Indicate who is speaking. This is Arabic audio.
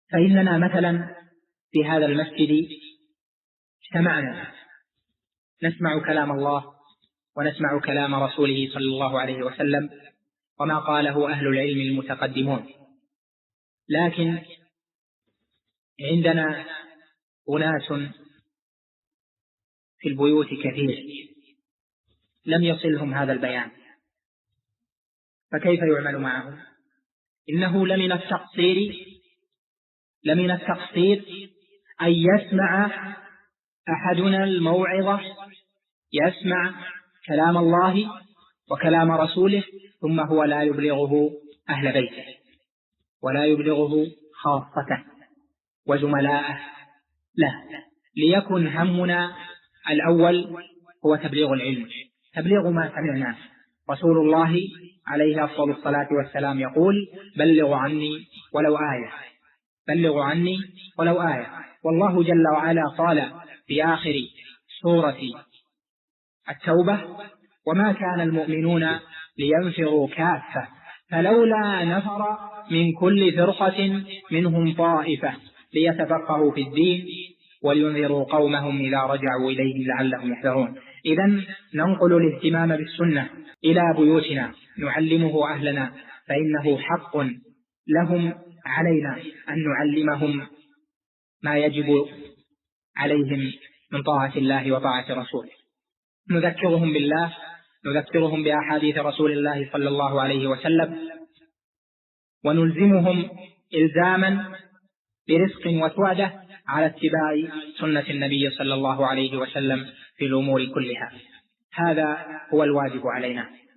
Speaker 1: فإننا مثلا في هذا المسجد اجتمعنا نسمع كلام الله ونسمع كلام رسوله صلى الله عليه وسلم وما قاله أهل العلم المتقدمون، لكن عندنا أناس في البيوت كثير لم يصلهم هذا البيان، فكيف يعمل معهم؟ إنه لمن التقصير أن يسمع أحدنا الموعظة، يسمع كلام الله وكلام رسوله، ثم هو لا يبلغه أهل بيته ولا يبلغه خاصته وزملاءه له، ليكن همنا الأول هو تبليغ العلم، تبليغ ما سمعناه. رسول الله عليه أفضل الصلاة والسلام يقول: بلغوا عني ولو آية، بلغوا عني ولو آية. والله جل وعلا قال في آخر سورة التوبة: وما كان المؤمنون لينفروا كافة فلولا نفر من كل فرقة منهم طائفة ليتفقهوا في الدين ولينذروا قومهم إذا رجعوا إليهم لعلهم يحذرون. إذن ننقل الاهتمام بالسنة إلى بيوتنا نعلمه أهلنا، فإنه حق لهم علينا أن نعلمهم ما يجب عليهم من طاعة الله وطاعة رسوله، نذكرهم بالله، نذكرهم بأحاديث رسول الله صلى الله عليه وسلم، ونلزمهم إلزاما برزق وسعادة على اتباع سنة النبي صلى الله عليه وسلم في الأمور كلها. هذا هو الواجب علينا.